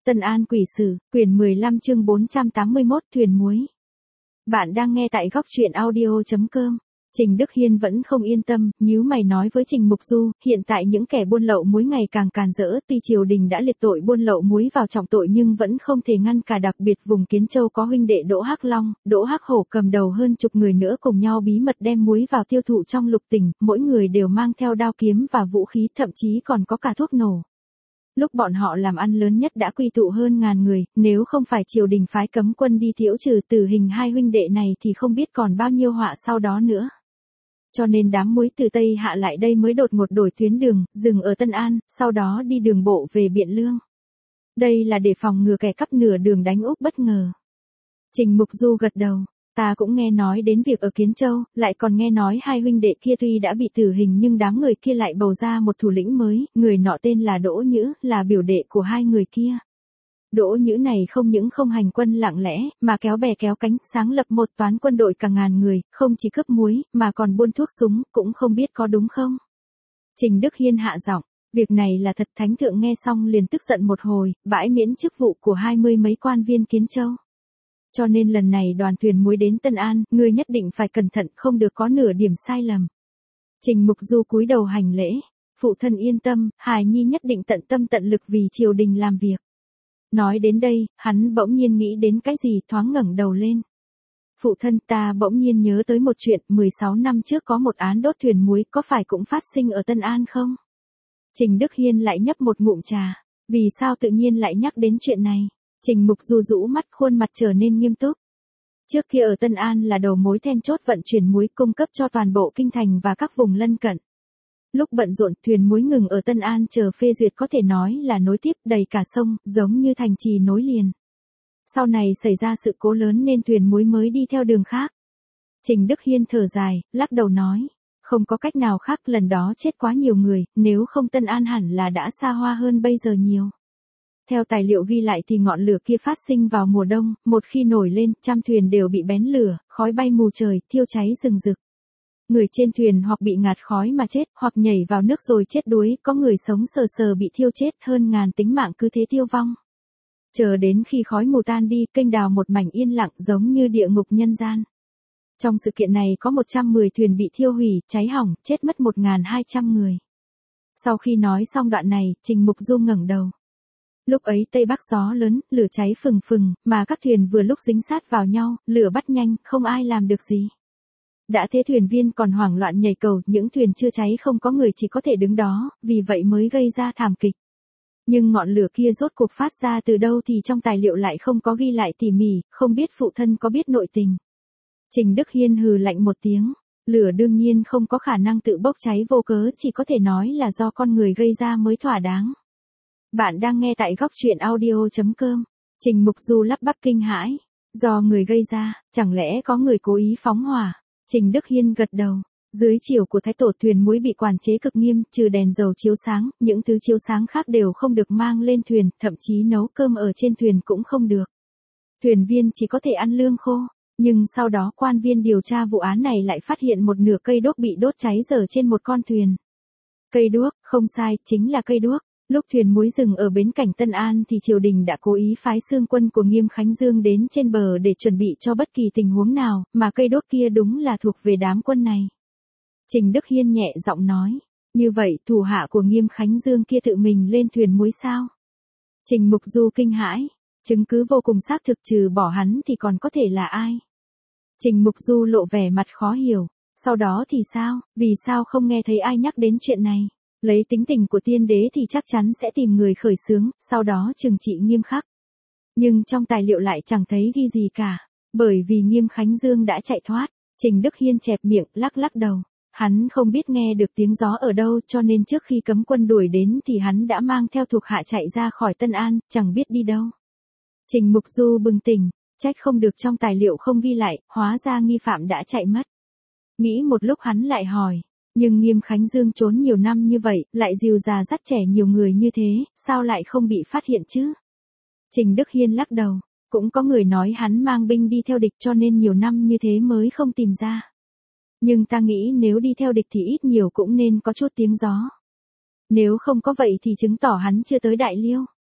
Tân An Quỷ Sử, quyển 15 chương 481 thuyền muối. Bạn đang nghe tại góc truyện audio.com. Trình Đức Hiên vẫn không yên tâm, nhíu mày nói với Trình Mục Du, hiện tại những kẻ buôn lậu muối ngày càng càn rỡ, tuy triều đình đã liệt tội buôn lậu muối vào trọng tội nhưng vẫn không thể ngăn cả, đặc biệt vùng Kiến Châu có huynh đệ Đỗ Hắc Long, Đỗ Hắc Hổ cầm đầu hơn chục người nữa cùng nhau bí mật đem muối vào tiêu thụ trong lục tỉnh, mỗi người đều mang theo đao kiếm và vũ khí, thậm chí còn có cả thuốc nổ. Lúc bọn họ làm ăn lớn nhất đã quy tụ hơn ngàn người, nếu không phải triều đình phái cấm quân đi thiễu trừ tử hình hai huynh đệ này thì không biết còn bao nhiêu họa sau đó nữa. Cho nên đám muối từ Tây Hạ lại đây mới đột ngột đổi tuyến đường, dừng ở Tân An, sau đó đi đường bộ về Biện Lương. Đây là để phòng ngừa kẻ cắp nửa đường đánh úp bất ngờ. Trình Mục Du gật đầu. Ta cũng nghe nói đến việc ở Kiến Châu, lại còn nghe nói hai huynh đệ kia tuy đã bị tử hình nhưng đám người kia lại bầu ra một thủ lĩnh mới, người nọ tên là Đỗ Nhữ, là biểu đệ của hai người kia. Đỗ Nhữ này không những không hành quân lặng lẽ, mà kéo bè kéo cánh, sáng lập một toán quân đội cả ngàn người, không chỉ cướp muối, mà còn buôn thuốc súng, cũng không biết có đúng không. Trình Đức Hiên hạ giọng, việc này là thật. Thánh thượng nghe xong liền tức giận một hồi, bãi miễn chức vụ của 20 mấy quan viên Kiến Châu. Cho nên lần này đoàn thuyền muối đến Tân An, ngươi nhất định phải cẩn thận, không được có nửa điểm sai lầm. Trình Mục Du cúi đầu hành lễ, phụ thân yên tâm, hài nhi nhất định tận tâm tận lực vì triều đình làm việc. Nói đến đây, hắn bỗng nhiên nghĩ đến cái gì, thoáng ngẩng đầu lên. Phụ thân, ta bỗng nhiên nhớ tới một chuyện, 16 năm trước có một án đốt thuyền muối, có phải cũng phát sinh ở Tân An không? Trình Đức Hiên lại nhấp một ngụm trà, vì sao tự nhiên lại nhắc đến chuyện này? Trình Mục Du rũ mắt, khuôn mặt trở nên nghiêm túc. Trước kia ở Tân An là đầu mối then chốt vận chuyển muối cung cấp cho toàn bộ kinh thành và các vùng lân cận. Lúc bận rộn, thuyền muối ngừng ở Tân An chờ phê duyệt, có thể nói là nối tiếp đầy cả sông, giống như thành trì nối liền. Sau này xảy ra sự cố lớn nên thuyền muối mới đi theo đường khác. Trình Đức Hiên thở dài, lắc đầu nói, không có cách nào khác, lần đó chết quá nhiều người, nếu không Tân An hẳn là đã xa hoa hơn bây giờ nhiều. Theo tài liệu ghi lại thì ngọn lửa kia phát sinh vào mùa đông, một khi nổi lên, trăm thuyền đều bị bén lửa, khói bay mù trời, thiêu cháy rừng rực. Người trên thuyền hoặc bị ngạt khói mà chết, hoặc nhảy vào nước rồi chết đuối, có người sống sờ sờ bị thiêu chết, hơn ngàn tính mạng cứ thế tiêu vong. Chờ đến khi khói mù tan đi, kênh đào một mảnh yên lặng giống như địa ngục nhân gian. Trong sự kiện này có 110 thuyền bị thiêu hủy, cháy hỏng, chết mất 1.200 người. Sau khi nói xong đoạn này, Trình Mục Du ngẩng đầu. Lúc ấy Tây Bắc gió lớn, lửa cháy phừng phừng, mà các thuyền vừa lúc dính sát vào nhau, lửa bắt nhanh, không ai làm được gì. Đã thế thuyền viên còn hoảng loạn nhảy cầu, những thuyền chưa cháy không có người chỉ có thể đứng đó, vì vậy mới gây ra thảm kịch. Nhưng ngọn lửa kia rốt cuộc phát ra từ đâu thì trong tài liệu lại không có ghi lại tỉ mỉ, không biết phụ thân có biết nội tình. Trình Đức Hiên hừ lạnh một tiếng, lửa đương nhiên không có khả năng tự bốc cháy vô cớ, chỉ có thể nói là do con người gây ra mới thỏa đáng. Bạn đang nghe tại góc truyện audio.com. Trình Mục Du lắp bắp kinh hãi. Do người gây ra, chẳng lẽ có người cố ý phóng hỏa? Trình Đức Hiên gật đầu. Dưới chiều của Thái Tổ, thuyền muối bị quản chế cực nghiêm, trừ đèn dầu chiếu sáng, những thứ chiếu sáng khác đều không được mang lên thuyền, thậm chí nấu cơm ở trên thuyền cũng không được. Thuyền viên chỉ có thể ăn lương khô. Nhưng sau đó quan viên điều tra vụ án này lại phát hiện một nửa cây đuốc bị đốt cháy dở trên một con thuyền. Cây đuốc, không sai, chính là cây đuốc. Lúc thuyền muối dừng ở bến cảnh Tân An thì triều đình đã cố ý phái xương quân của Nghiêm Khánh Dương đến trên bờ để chuẩn bị cho bất kỳ tình huống nào, mà cây đuốc kia đúng là thuộc về đám quân này. Trình Đức Hiên nhẹ giọng nói, như vậy thủ hạ của Nghiêm Khánh Dương kia tự mình lên thuyền muối sao? Trình Mục Du kinh hãi, chứng cứ vô cùng xác thực, trừ bỏ hắn thì còn có thể là ai? Trình Mục Du lộ vẻ mặt khó hiểu, sau đó thì sao, vì sao không nghe thấy ai nhắc đến chuyện này? Lấy tính tình của tiên đế thì chắc chắn sẽ tìm người khởi xướng, sau đó trừng trị nghiêm khắc. Nhưng trong tài liệu lại chẳng thấy ghi gì cả, bởi vì Nghiêm Khánh Dương đã chạy thoát. Trình Đức Hiên chẹp miệng, lắc lắc đầu. Hắn không biết nghe được tiếng gió ở đâu, cho nên trước khi cấm quân đuổi đến thì hắn đã mang theo thuộc hạ chạy ra khỏi Tân An, chẳng biết đi đâu. Trình Mục Du bừng tỉnh, trách không được trong tài liệu không ghi lại, hóa ra nghi phạm đã chạy mất. Nghĩ một lúc hắn lại hỏi. Nhưng Nghiêm Khánh Dương trốn nhiều năm như vậy, lại dìu già dắt trẻ nhiều người như thế, sao lại không bị phát hiện chứ? Trình Đức Hiên lắc đầu, cũng có người nói hắn mang binh đi theo địch cho nên nhiều năm như thế mới không tìm ra. Nhưng ta nghĩ nếu đi theo địch thì ít nhiều cũng nên có chút tiếng gió. Nếu không có vậy thì chứng tỏ hắn chưa tới Đại Liêu.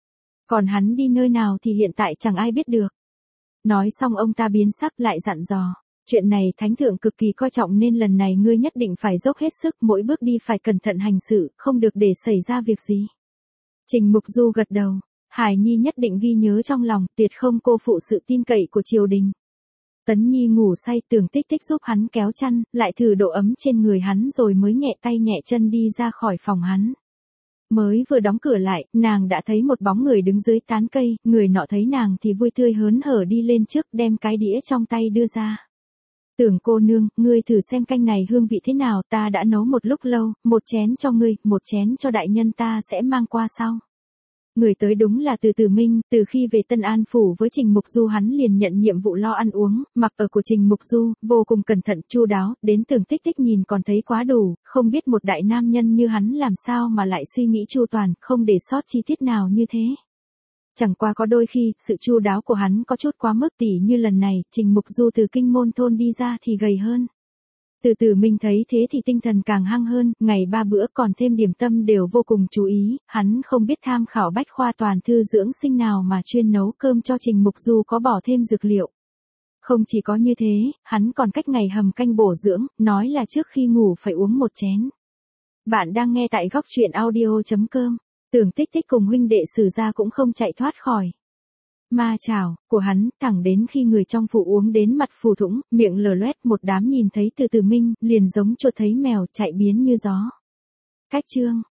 Còn hắn đi nơi nào thì hiện tại chẳng ai biết được. Nói xong ông ta biến sắc lại dặn dò. Chuyện này thánh thượng cực kỳ coi trọng nên lần này ngươi nhất định phải dốc hết sức, mỗi bước đi phải cẩn thận hành sự, không được để xảy ra việc gì. Trình Mục Du gật đầu. Hải Nhi nhất định ghi nhớ trong lòng, tuyệt không cô phụ sự tin cậy của triều đình. Tấn Nhi ngủ say, Tưởng Tích Tích giúp hắn kéo chăn, lại thử độ ấm trên người hắn rồi mới nhẹ tay nhẹ chân đi ra khỏi phòng hắn. Mới vừa đóng cửa lại, nàng đã thấy một bóng người đứng dưới tán cây, người nọ thấy nàng thì vui tươi hớn hở đi lên trước đem cái đĩa trong tay đưa ra. Tưởng cô nương, ngươi thử xem canh này hương vị thế nào, ta đã nấu một lúc lâu, một chén cho ngươi, một chén cho đại nhân ta sẽ mang qua sau. Người tới đúng là Từ Tử Minh, từ khi về Tân An Phủ với Trình Mục Du hắn liền nhận nhiệm vụ lo ăn uống, mặc ở của Trình Mục Du, vô cùng cẩn thận, chu đáo, đến Tưởng Tích Tích nhìn còn thấy quá đủ, không biết một đại nam nhân như hắn làm sao mà lại suy nghĩ chu toàn, không để sót chi tiết nào như thế. Chẳng qua có đôi khi, sự chu đáo của hắn có chút quá mức, tỉ như lần này, Trình Mục Du từ Kinh Môn Thôn đi ra thì gầy hơn. Từ Tử Minh thấy thế thì tinh thần càng hăng hơn, ngày 3 bữa còn thêm điểm tâm đều vô cùng chú ý, hắn không biết tham khảo bách khoa toàn thư dưỡng sinh nào mà chuyên nấu cơm cho Trình Mục Du có bỏ thêm dược liệu. Không chỉ có như thế, hắn còn cách ngày hầm canh bổ dưỡng, nói là trước khi ngủ phải uống một chén. Bạn đang nghe tại góc truyện audio.com. Tưởng Tích Tích cùng huynh đệ Sử gia cũng không chạy thoát khỏi ma chảo của hắn, thẳng đến khi người trong phủ uống đến mặt phù thủng, miệng lở loét, một đám nhìn thấy Từ Tử Minh, liền giống chuột thấy mèo, chạy biến như gió. Cách chương